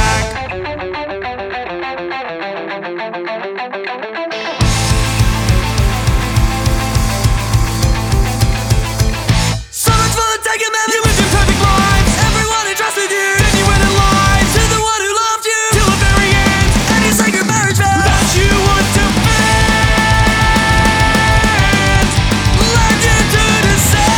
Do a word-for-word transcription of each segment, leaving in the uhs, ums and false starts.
So much for the taking, man. You lived in perfect lives. Everyone entrusted you, and you went in line to the one who loved you till the very end. And you sang your marriage vows that you would defend. Led you to descend.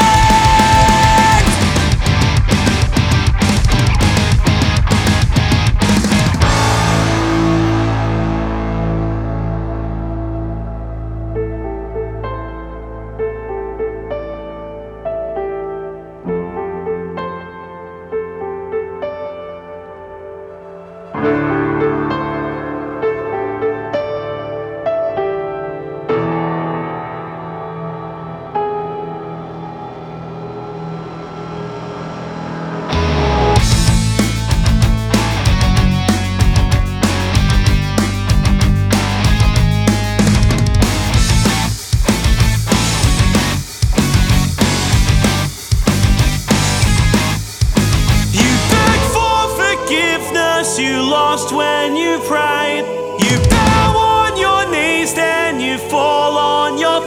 You lost when you prayed. You bow on your knees, then you fall on your